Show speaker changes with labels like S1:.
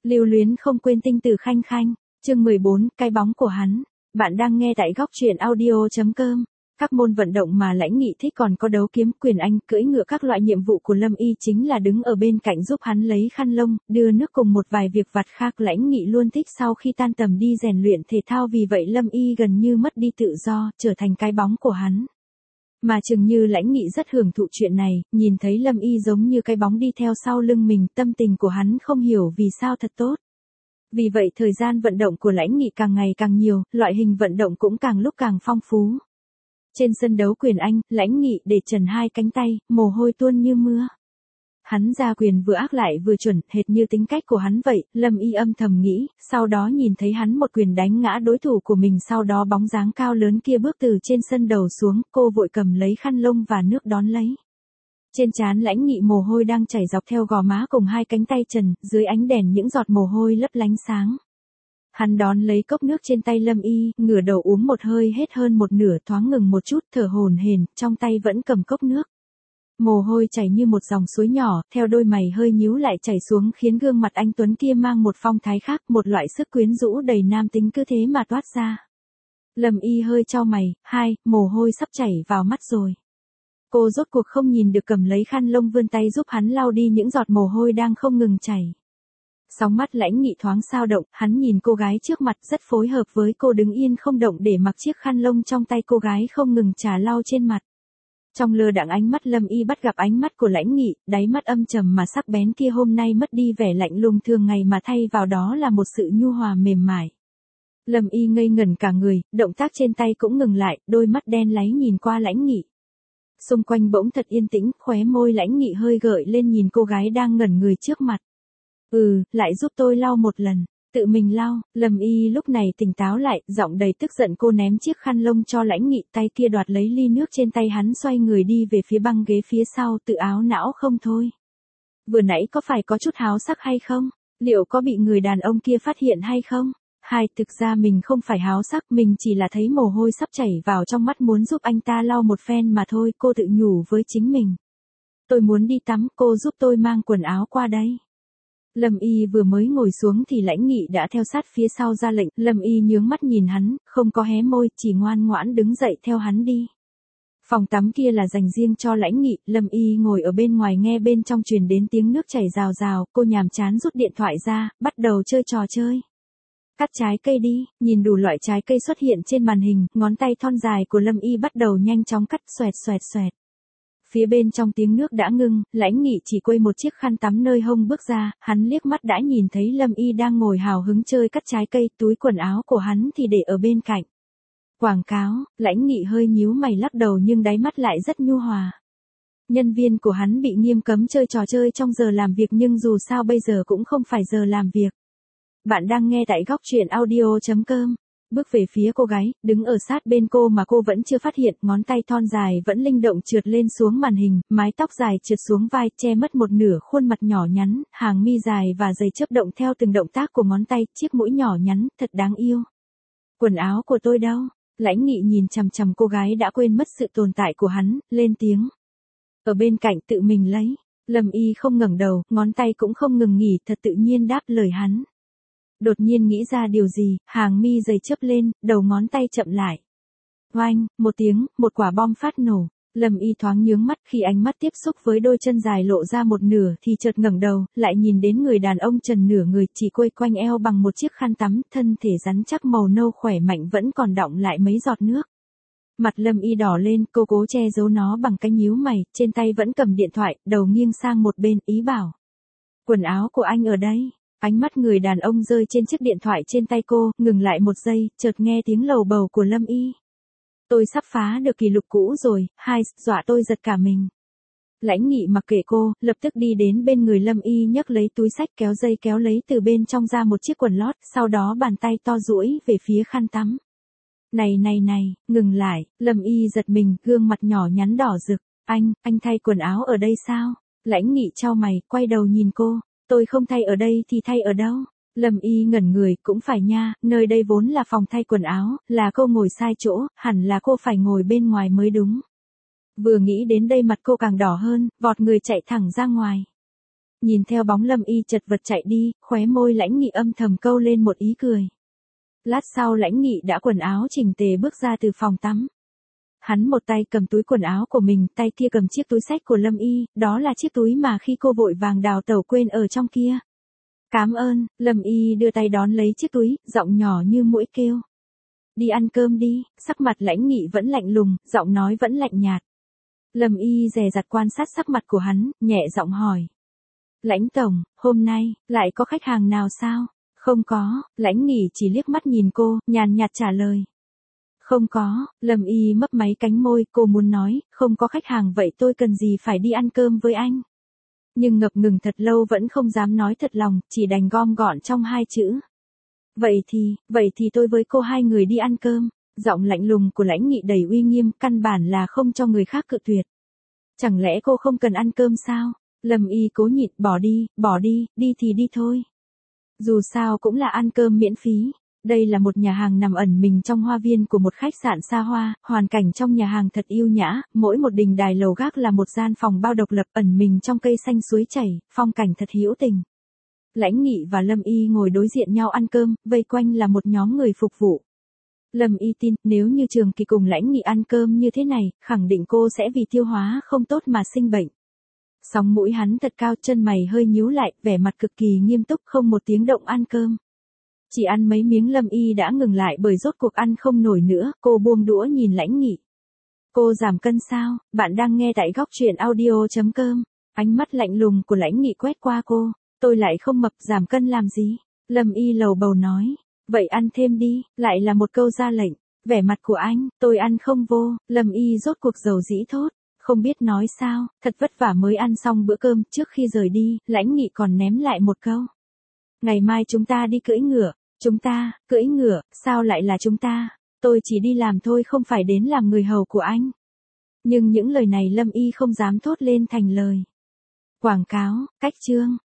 S1: Lưu luyến không quên tinh tử khanh khanh, chương 14, cái bóng của hắn. Bạn đang nghe tại góc truyện audio.com. Các môn vận động mà Lãnh Nghị thích còn có đấu kiếm, quyền Anh, cưỡi ngựa, các loại nhiệm vụ của Lâm Y chính là đứng ở bên cạnh giúp hắn lấy khăn lông, đưa nước cùng một vài việc vặt khác. Lãnh Nghị luôn thích sau khi tan tầm đi rèn luyện thể thao, vì vậy Lâm Y gần như mất đi tự do, trở thành cái bóng của hắn. Mà chừng như Lãnh Nghị rất hưởng thụ chuyện này, nhìn thấy Lâm Y giống như cái bóng đi theo sau lưng mình, tâm tình của hắn không hiểu vì sao thật tốt. Vì vậy thời gian vận động của Lãnh Nghị càng ngày càng nhiều, loại hình vận động cũng càng lúc càng phong phú. Trên sân đấu quyền Anh, Lãnh Nghị để trần hai cánh tay, mồ hôi tuôn như mưa. Hắn ra quyền vừa ác lại vừa chuẩn, hệt như tính cách của hắn vậy. Lâm Y âm thầm nghĩ, sau đó nhìn thấy hắn một quyền đánh ngã đối thủ của mình, sau đó bóng dáng cao lớn kia bước từ trên sân đầu xuống, cô vội cầm lấy khăn lông và nước đón lấy. Trên trán Lãnh Nghị mồ hôi đang chảy dọc theo gò má cùng hai cánh tay trần, dưới ánh đèn những giọt mồ hôi lấp lánh sáng. Hắn đón lấy cốc nước trên tay Lâm Y, ngửa đầu uống một hơi hết hơn một nửa, thoáng ngừng một chút, thở hổn hển, trong tay vẫn cầm cốc nước. Mồ hôi chảy như một dòng suối nhỏ, theo đôi mày hơi nhíu lại chảy xuống, khiến gương mặt anh tuấn kia mang một phong thái khác, một loại sức quyến rũ đầy nam tính cứ thế mà toát ra. Lâm Y hơi chau mày, mồ hôi sắp chảy vào mắt rồi. Cô rốt cuộc không nhìn được, cầm lấy khăn lông vươn tay giúp hắn lau đi những giọt mồ hôi đang không ngừng chảy. Sóng mắt Lãnh Nghị thoáng dao động, hắn nhìn cô gái trước mặt rất phối hợp với cô, đứng yên không động để mặc chiếc khăn lông trong tay cô gái không ngừng trà lau trên mặt. Trong lơ đãng ánh mắt Lâm Y bắt gặp ánh mắt của Lãnh Nghị, đáy mắt âm trầm mà sắc bén kia hôm nay mất đi vẻ lạnh lùng thường ngày mà thay vào đó là một sự nhu hòa mềm mại. Lâm Y ngây ngẩn cả người, động tác trên tay cũng ngừng lại, đôi mắt đen láy nhìn qua Lãnh Nghị. Xung quanh bỗng thật yên tĩnh, khóe môi Lãnh Nghị hơi gợi lên nhìn cô gái đang ngẩn người trước mặt. Lại giúp tôi lau một lần. Tự mình lau. Lâm Y lúc này tỉnh táo lại, giọng đầy tức giận, cô ném chiếc khăn lông cho Lãnh Nghị, tay kia đoạt lấy ly nước trên tay hắn, xoay người đi về phía băng ghế phía sau, tự áo não không thôi. Vừa nãy có phải có chút háo sắc hay không? Liệu có bị người đàn ông kia phát hiện hay không? Thực ra mình không phải háo sắc, mình chỉ là thấy mồ hôi sắp chảy vào trong mắt muốn giúp anh ta lau một phen mà thôi, cô tự nhủ với chính mình. Tôi muốn đi tắm, cô giúp tôi mang quần áo qua đây. Lâm Y vừa mới ngồi xuống thì Lãnh Nghị đã theo sát phía sau ra lệnh. Lâm Y nhướng mắt nhìn hắn, không có hé môi, chỉ ngoan ngoãn đứng dậy theo hắn đi. Phòng tắm kia là dành riêng cho Lãnh Nghị. Lâm Y ngồi ở bên ngoài nghe bên trong truyền đến tiếng nước chảy rào rào, cô nhàm chán rút điện thoại ra, bắt đầu chơi trò chơi. Cắt trái cây đi, nhìn đủ loại trái cây xuất hiện trên màn hình, ngón tay thon dài của Lâm Y bắt đầu nhanh chóng cắt, xoẹt xoẹt xoẹt. Phía bên trong tiếng nước đã ngưng, Lãnh Nghị chỉ quây một chiếc khăn tắm nơi hông bước ra, hắn liếc mắt đã nhìn thấy Lâm Y đang ngồi hào hứng chơi cắt trái cây, túi quần áo của hắn thì để ở bên cạnh. Quảng cáo. Lãnh Nghị hơi nhíu mày lắc đầu nhưng đáy mắt lại rất nhu hòa. Nhân viên của hắn bị nghiêm cấm chơi trò chơi trong giờ làm việc, nhưng dù sao bây giờ cũng không phải giờ làm việc. Bạn đang nghe tại góc truyện audio.com. Bước về phía cô gái, đứng ở sát bên cô mà cô vẫn chưa phát hiện, ngón tay thon dài vẫn linh động trượt lên xuống màn hình, mái tóc dài trượt xuống vai, che mất một nửa khuôn mặt nhỏ nhắn, hàng mi dài và dày chớp động theo từng động tác của ngón tay, chiếc mũi nhỏ nhắn, thật đáng yêu. Quần áo của tôi đâu? Lãnh Nghị nhìn chằm chằm cô gái đã quên mất sự tồn tại của hắn, lên tiếng. Ở bên cạnh, tự mình lấy. Lâm Y không ngẩng đầu, ngón tay cũng không ngừng nghỉ, thật tự nhiên đáp lời hắn. Đột nhiên nghĩ ra điều gì, hàng mi dày chớp lên, đầu ngón tay chậm lại. Oanh, một tiếng, một quả bom phát nổ. Lâm Y thoáng nhướng mắt, khi ánh mắt tiếp xúc với đôi chân dài lộ ra một nửa thì chợt ngẩng đầu, lại nhìn đến người đàn ông trần nửa người, chỉ quây quanh eo bằng một chiếc khăn tắm, thân thể rắn chắc màu nâu khỏe mạnh vẫn còn đọng lại mấy giọt nước. Mặt Lâm Y đỏ lên, cô cố che giấu nó bằng cái nhíu mày, trên tay vẫn cầm điện thoại, đầu nghiêng sang một bên, ý bảo. Quần áo của anh ở đây. Ánh mắt người đàn ông rơi trên chiếc điện thoại trên tay cô, ngừng lại một giây, chợt nghe tiếng lầu bầu của Lâm Y. Tôi sắp phá được kỷ lục cũ rồi, dọa tôi giật cả mình. Lãnh Nghị mặc kệ cô, lập tức đi đến bên người Lâm Y, nhấc lấy túi xách, kéo dây kéo lấy từ bên trong ra một chiếc quần lót, sau đó bàn tay to duỗi về phía khăn tắm. Này, ngừng lại. Lâm Y giật mình, gương mặt nhỏ nhắn đỏ rực. Anh thay quần áo ở đây sao? Lãnh Nghị chau mày, quay đầu nhìn cô. Tôi không thay ở đây thì thay ở đâu? Lâm Y ngẩn người, cũng phải nha, nơi đây vốn là phòng thay quần áo, là cô ngồi sai chỗ, hẳn là cô phải ngồi bên ngoài mới đúng. Vừa nghĩ đến đây mặt cô càng đỏ hơn, vọt người chạy thẳng ra ngoài. Nhìn theo bóng Lâm Y chật vật chạy đi, khóe môi Lãnh Nghị âm thầm câu lên một ý cười. Lát sau Lãnh Nghị đã quần áo chỉnh tề bước ra từ phòng tắm. Hắn một tay cầm túi quần áo của mình, tay kia cầm chiếc túi xách của Lâm Y, đó là chiếc túi mà khi cô vội vàng đào tẩu quên ở trong kia. Cảm ơn, Lâm Y đưa tay đón lấy chiếc túi, giọng nhỏ như muỗi kêu. Đi ăn cơm đi, sắc mặt Lãnh Nghị vẫn lạnh lùng, giọng nói vẫn lạnh nhạt. Lâm Y dè dặt quan sát sắc mặt của hắn, nhẹ giọng hỏi. Lãnh tổng, hôm nay, lại có khách hàng nào sao? Không có, Lãnh Nghị chỉ liếc mắt nhìn cô, nhàn nhạt trả lời. Không có, Lâm Y mấp máy cánh môi, cô muốn nói, không có khách hàng vậy tôi cần gì phải đi ăn cơm với anh. Nhưng ngập ngừng thật lâu vẫn không dám nói thật lòng, chỉ đành gom gọn trong hai chữ. Vậy thì tôi với cô hai người đi ăn cơm. Giọng lạnh lùng của Lãnh Nghị đầy uy nghiêm, căn bản là không cho người khác cự tuyệt. Chẳng lẽ cô không cần ăn cơm sao? Lâm Y cố nhịn, bỏ đi, đi thì đi thôi. Dù sao cũng là ăn cơm miễn phí. Đây là một nhà hàng nằm ẩn mình trong hoa viên của một khách sạn xa hoa, hoàn cảnh trong nhà hàng thật yêu nhã, mỗi một đình đài lầu gác là một gian phòng bao độc lập ẩn mình trong cây xanh suối chảy, phong cảnh thật hữu tình. Lãnh Nghị và Lâm Y ngồi đối diện nhau ăn cơm, vây quanh là một nhóm người phục vụ. Lâm Y tin, nếu như Trường Kỳ cùng Lãnh Nghị ăn cơm như thế này, khẳng định cô sẽ vì tiêu hóa không tốt mà sinh bệnh. Sóng mũi hắn thật cao, chân mày hơi nhíu lại, vẻ mặt cực kỳ nghiêm túc, không một tiếng động ăn cơm. Chỉ ăn mấy miếng Lâm Y đã ngừng lại bởi rốt cuộc ăn không nổi nữa, cô buông đũa nhìn Lãnh Nghị. Cô giảm cân sao? Bạn đang nghe tại Góc Truyện Audio.com. Ánh mắt lạnh lùng của Lãnh Nghị quét qua cô. Tôi lại không mập, giảm cân làm gì? Lâm Y lầu bầu nói. Vậy ăn thêm đi, lại là một câu ra lệnh. Vẻ mặt của anh, tôi ăn không vô. Lâm Y rốt cuộc dầu dĩ thốt. Không biết nói sao, thật vất vả mới ăn xong bữa cơm, trước khi rời đi, Lãnh Nghị còn ném lại một câu. Ngày mai chúng ta đi cưỡi ngựa. Chúng ta, cưỡi ngựa, sao lại là chúng ta? Tôi chỉ đi làm thôi, không phải đến làm người hầu của anh. Nhưng những lời này Lâm Y không dám thốt lên thành lời. Quảng cáo, cách chương.